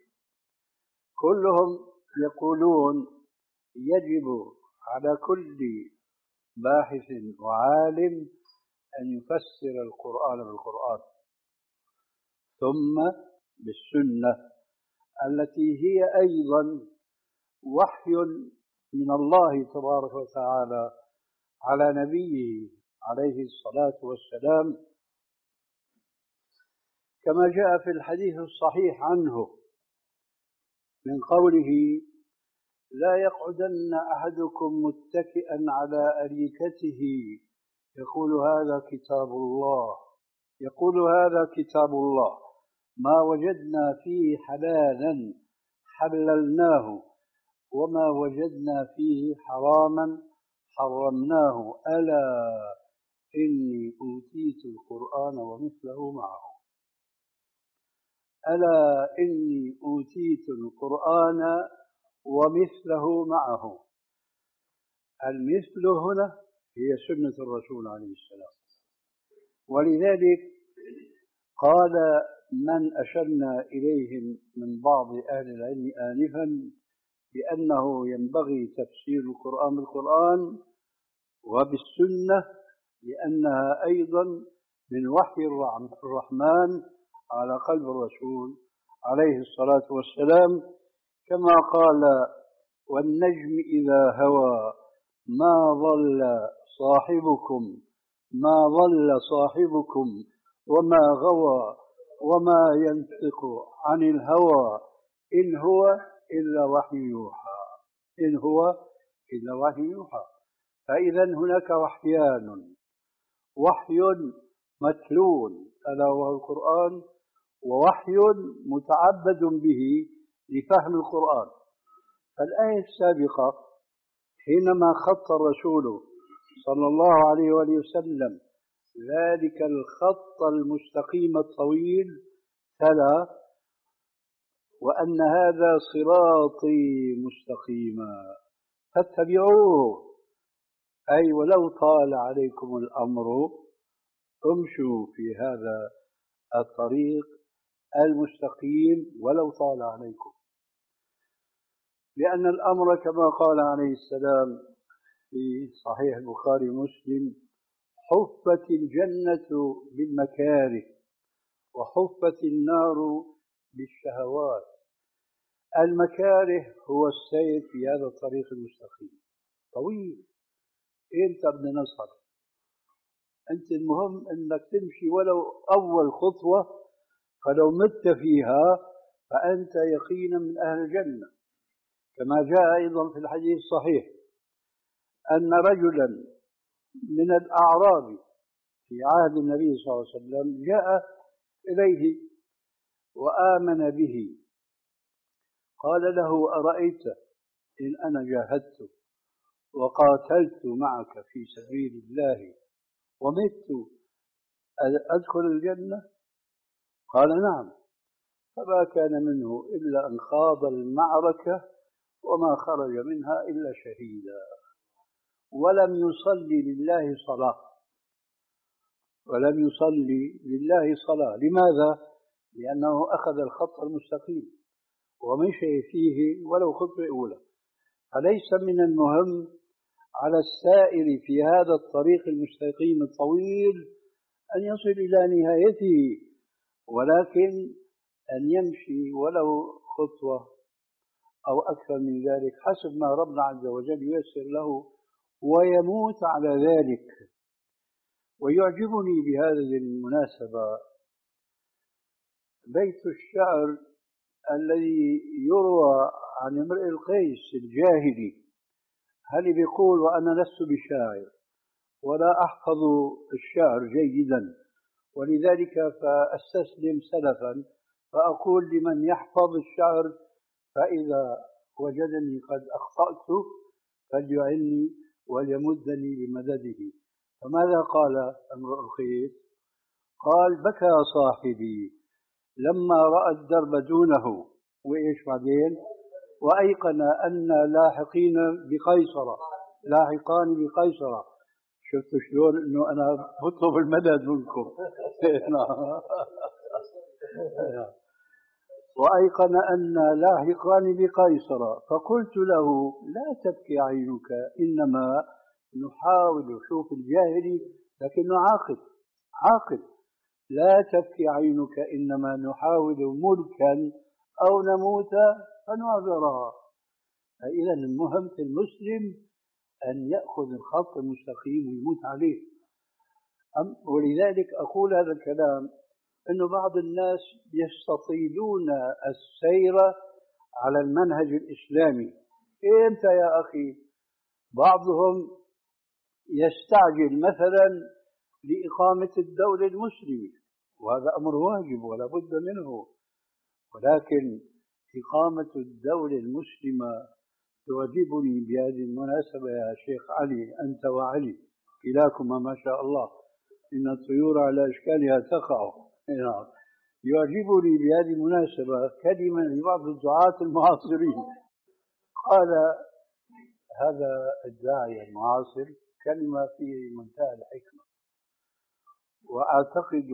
كلهم يقولون يجب على كل باحث وعالم أن يفسر القرآن بالقرآن، ثم بالسنة التي هي أيضا وحي من الله تبارك وتعالى على نبيه عليه الصلاة والسلام، كما جاء في الحديث الصحيح عنه من قوله: لا يقعدن أحدكم متكئا على أريكته يقول هذا كتاب الله يقول هذا كتاب الله ما وجدنا فيه حلالا حللناه وما وجدنا فيه حراما حرمناه، ألا إني أوتيت القرآن ومثله معه ألا إني أوتيت القرآن ومثله معه. المثل هنا هي سنة الرسول عليه السلام، ولذلك قال من أشرنا إليهم من بعض أهل العلم آنفا بأنه ينبغي تفسير القرآن بالقرآن وبالسنة، لأنها أيضا من وحي الرحمن على قلب الرسول عليه الصلاة والسلام، كما قال: والنجم إذا هوى ما ضل صاحبكم ما ضل صاحبكم وما غوى وما ينطق عن الهوى إن هو إلا وحي يوحى إن هو إلا وحي يوحى. فإذا هناك وحيان: وحي متلو ألا وهو القرآن، ووحي متعبد به لفهم القرآن. فالآية السابقة حينما خط الرسول صلى الله عليه وآله وسلم ذلك الخط المستقيم الطويل تلا: وأن هذا صراطي مستقيما فاتبعوه، أي ولو طال عليكم الأمر امشوا في هذا الطريق المستقيم ولو طال عليكم. لأن الأمر كما قال عليه السلام في صحيح البخاري ومسلم: حفت الجنة بالمكاره وحفت النار بالشهوات. المكاره هو السير في هذا الطريق المستقيم طويل، انت بدنا نصل، انت المهم انك تمشي ولو اول خطوة، فلو مت فيها فانت يقينا من اهل الجنة. كما جاء ايضا في الحديث الصحيح ان رجلا من الاعراب في عهد النبي صلى الله عليه وسلم جاء اليه وآمن به، قال له: أرأيت إن أنا جاهدت وقاتلت معك في سبيل الله ومت أدخل الجنة؟ قال: نعم. فما كان منه إلا أن خاض المعركة وما خرج منها إلا شهيدا، ولم يصلي لله صلاة ولم يصلي لله صلاة. لماذا؟ لأنه أخذ الخط المستقيم ومشي فيه ولو خطوة أولى. فليس من المهم على السائر في هذا الطريق المستقيم الطويل أن يصل إلى نهايته، ولكن أن يمشي ولو خطوة أو أكثر من ذلك حسب ما ربنا عز وجل ييسر له، ويموت على ذلك. ويعجبني بهذه المناسبة بيت الشعر الذي يروى عن امرئ القيس الجاهلي، هل بيقول: وأنا لست بشاعر ولا أحفظ الشعر جيدا، ولذلك فأستسلم سلفا فأقول لمن يحفظ الشعر: فإذا وجدني قد أخطأت فليعني وليمدني بمدده. فماذا قال امرؤ القيس؟ قال: بكى صاحبي لما رأى الدرب دونه، وإيش بعدين؟ وأيقن أن لاحقين بقيصر لاحقان بقيصر. شفتوا شلون إنه أنا بطلب المدد منكم؟ وأيقن أن لاحقان بقيصر، فقلت له: لا تبكي عينك، إنما نحاول شوف الجاهلي لكنه عاقل عاقل. لا تبكي عينك إنما نحاول ملكا أو نموت فنعذرها. فإذا المهم في المسلم أن يأخذ الخط المستقيم ويموت عليه. ولذلك أقول هذا الكلام أنه بعض الناس يستطيلون السير على المنهج الإسلامي. إمتى يا أخي؟ بعضهم يستعجل مثلا لإقامة الدولة المسلمة، وهذا أمر واجب ولا بد منه، ولكن إقامة الدولة المسلمة تعجبني بهذه المناسبة يا شيخ علي، أنت وعلي كلاكما ما شاء الله، إن الطيور على أشكالها تقع. يعجبني بهذه المناسبة كلمة لبعض الدعاة المعاصرين، قال هذا الداعية المعاصر كلمة في منتهى الحكمة، وأعتقد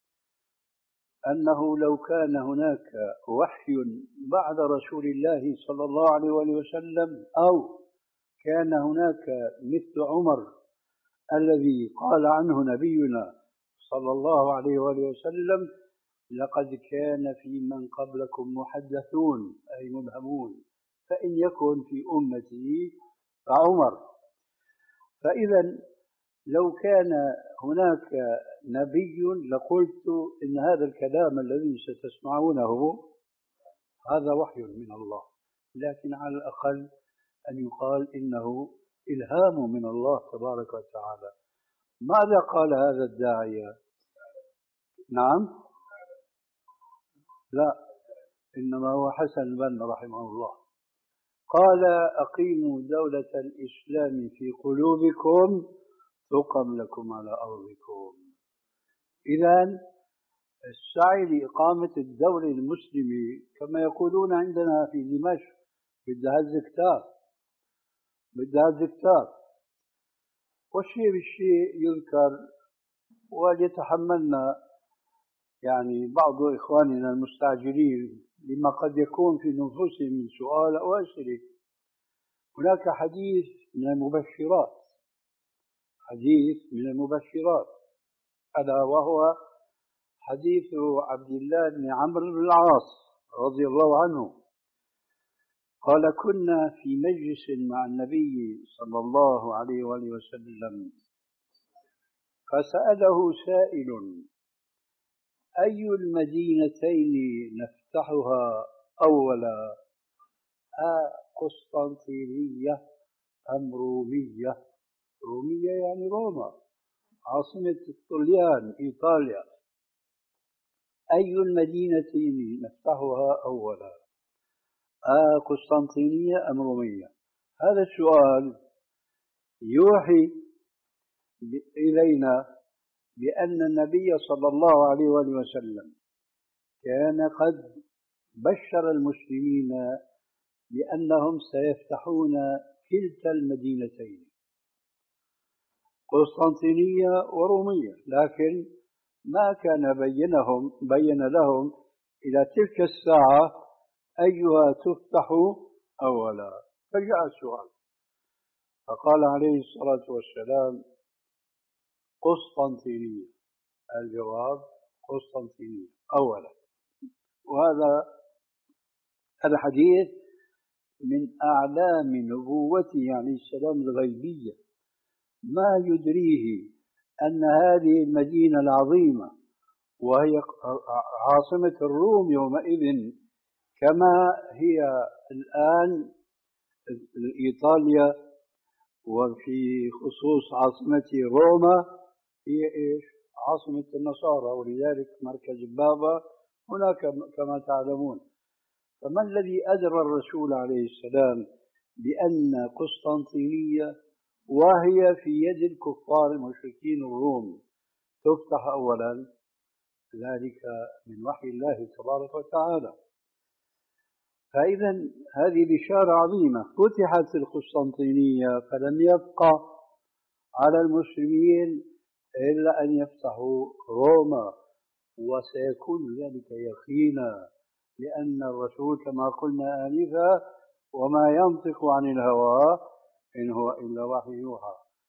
أنه لو كان هناك وحي بعد رسول الله صلى الله عليه وسلم، أو كان هناك مثل عمر الذي قال عنه نبينا صلى الله عليه وسلم لقد كان في من قبلكم محدثون أي ملهمون، فإن يكن في أمتي فعمر. فإذا لو كان هناك نبي لقلت إن هذا الكلام الذي ستسمعونه هذا وحي من الله، لكن على الأقل أن يقال إنه إلهام من الله تبارك وتعالى. ماذا قال هذا الداعية؟ نعم، لا، إنما هو حسن البنا رحمه الله، قال أقيموا دولة الإسلام في قلوبكم تقم لكم على أرضكم. إذن السعي لإقامة الدولة المسلمة كما يقولون عندنا في دمشق بدها الزكتار، بدها الزكتار، والشيء بالشيء يذكر وليتحملنا يعني بعض إخواننا المستعجلين لما قد يكون في نفوسهم من سؤال أو أسئلة. هناك حديث من المبشرات، حديث من المبشرات ألا وهو حديث عبد الله بن عمرو بن العاص رضي الله عنه قال كنا في مجلس مع النبي صلى الله عليه وآله وسلم فسأله سائل أي المدينتين نفتحها أولا، قسطنطينية أم رومية؟ رومية يعني روما عاصمة الطليان إيطاليا. أي المدينتين نفتحها أولا، قسطنطينية أم رومية؟ هذا السؤال يوحي إلينا بأن النبي صلى الله عليه وسلم كان قد بشر المسلمين بأنهم سيفتحون كلتا المدينتين قسطنطينية ورومية، لكن ما كان بينهم بين لهم إلى تلك الساعة أيها تفتح أولا. فجاء السؤال فقال عليه الصلاة والسلام قسطنطينية. الجواب قسطنطينية أولا. وهذا الحديث من أعلام نبوته عليه السلام الغيبية، ما يدريه أن هذه المدينة العظيمة وهي عاصمة الروم يومئذ كما هي الآن إيطاليا، وفي خصوص عاصمة روما هي إيش؟ عاصمة النصارى، ولذلك مركز البابا هناك كما تعلمون. فما الذي أدرى الرسول عليه السلام بأن قسطنطينية وهي في يد الكفار المشركين الروم تفتح أولا؟ ذلك من وحي الله تبارك وتعالى. فإذا هذه بشارة عظيمة. فتحت القسطنطينية فلم يبقى على المسلمين إلا أن يفتحوا روما، وسيكون ذلك يقينا، لأن الرسول كما قلنا آنفا وما ينطق عن الهوى إن هو إلا وحي يوحى.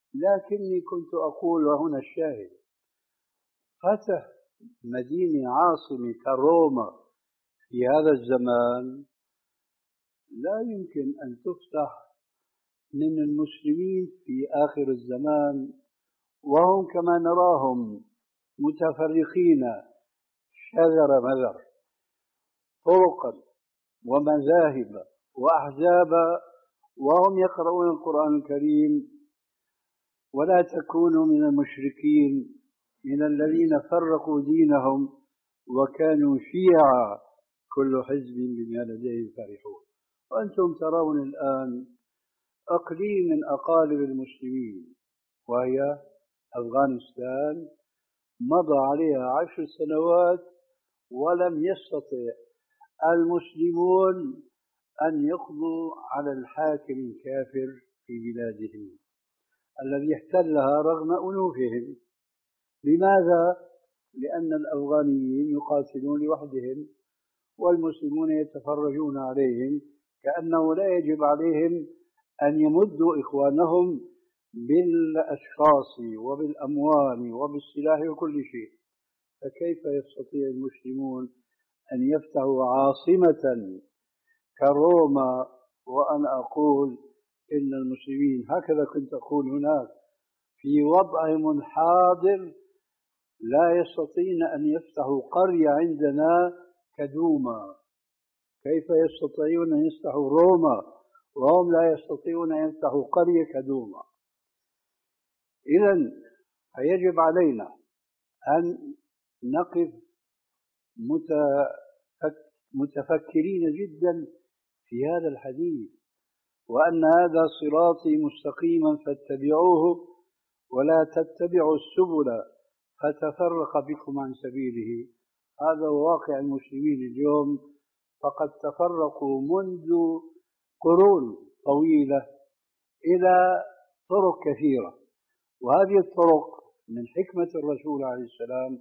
لكني كنت أقول، وهنا الشاهد، فتح مدينة عاصمة كروما في هذا الزمان لا يمكن أن تفتح من المسلمين في آخر الزمان، وهم كما نراهم متفرقين شذر مذر، طرقا ومذاهب وأحزابا، وهم يقرؤون القرآن الكريم. ولا تكونوا من المشركين من الذين فرقوا دينهم وكانوا شيعا كل حزب بما لديهم فرحون. وأنتم ترون الآن أقليم من أقاليم المسلمين وهي أفغانستان مضى عليها عشر سنوات ولم يستطع المسلمون أن يقضوا على الحاكم الكافر في بلادهم الذي احتلها رغم أنوفهم. لماذا؟ لأن الأفغانيين يقاتلون لوحدهم والمسلمون يتفرجون عليهم، كأنه لا يجب عليهم أن يمدوا إخوانهم بالأشخاص وبالأموال وبالسلاح وكل شيء. فكيف يستطيع المسلمون أن يفتحوا عاصمة كروما؟ وأنا أقول إن المسلمين، هكذا كنت أقول هناك، في وضعهم الحاضر لا يستطيعون أن يفتحوا قرية عندنا كدوما. كيف يستطيعون أن يفتحوا روما وهم لا يستطيعون أن يفتحوا قرية كدوما؟ إذن فيجب علينا أن نقف متفكرين جدا في هذا الحديث، وأن هذا صراطي مستقيما فاتبعوه ولا تتبعوا السبل فتفرق بكم عن سبيله. هذا واقع المسلمين اليوم، فقد تفرقوا منذ قرون طويلة إلى طرق كثيرة، وهذه الطرق من حكمة الرسول عليه السلام.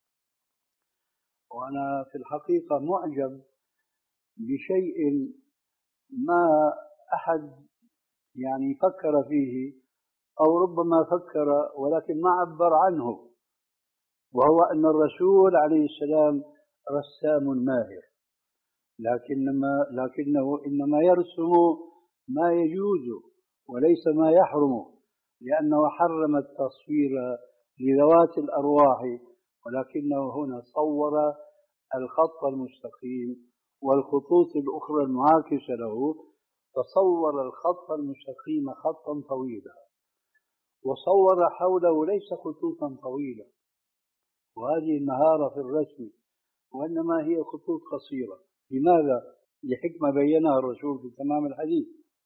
وأنا في الحقيقة معجب بشيء ما أحد يعني فكر فيه أو ربما فكر ولكن ما عبر عنه، وهو أن الرسول عليه السلام رسام ماهر، لكنما لكنه إنما يرسم ما يجوز وليس ما يحرم، لأنه حرم التصوير لذوات الأرواح، ولكنه هنا صور الخط المستقيم والخطوط الأخرى المعاكسة له. تصور الخط المستقيم خطا طويلا وصور حوله ليس خطوطا طويلة، وهذه المهارة في الرسم، وإنما هي خطوط قصيرة. لماذا؟ لحكمة بينها الرسول في تمام الحديث.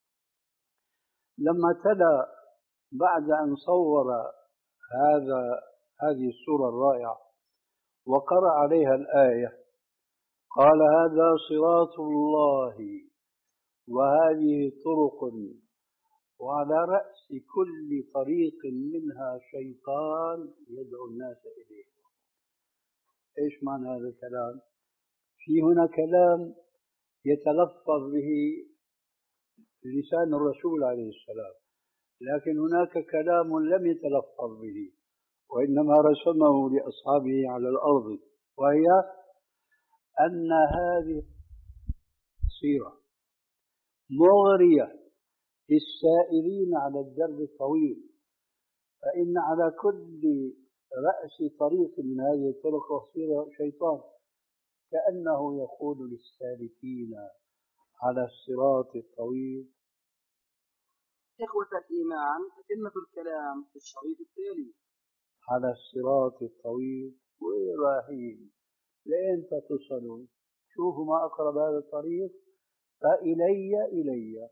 لما تلا بعد أن صور هذا هذه الصورة الرائعة وقرأ عليها الآية، قال: هذا صراط الله وهذه طرق وعلى رأس كل طريق منها شيطان يدعو الناس إليه. إيش معنى هذا الكلام؟ في هنا كلام يتلفظ به لسان الرسول عليه السلام، لكن هناك كلام لم يتلفظ به وإنما رسمه لأصحابه على الأرض، وهي أن هذه الصيرة مغرية للسائرين على الدرب الطويل، فإن على كل رأس طريق من هذه الطرق القصيرة شيطان، كأنه يقول للسالكين على الصراط الطويل. إخوة الإيمان، تتمة الكلام في الشريط التالي. على الصراط الطويل وين رايحين؟ لين تصلوا؟ شوفوا ما أقرب هذا الطريق، فإلي إلي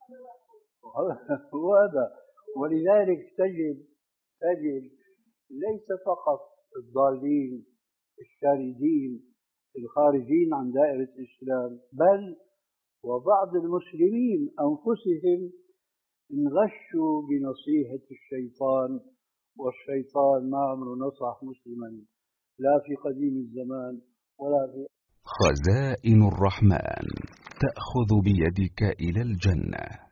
وهذا. ولذلك تجد تجد ليس فقط الضالين الشاردين الخارجين عن دائرة الإسلام، بل وبعض المسلمين أنفسهم انغشوا بنصيحة الشيطان، والشيطان ما عمره نصح مسلما لا في قديم الزمان ولا في. خزائن الرحمن تأخذ بيدك إلى الجنة.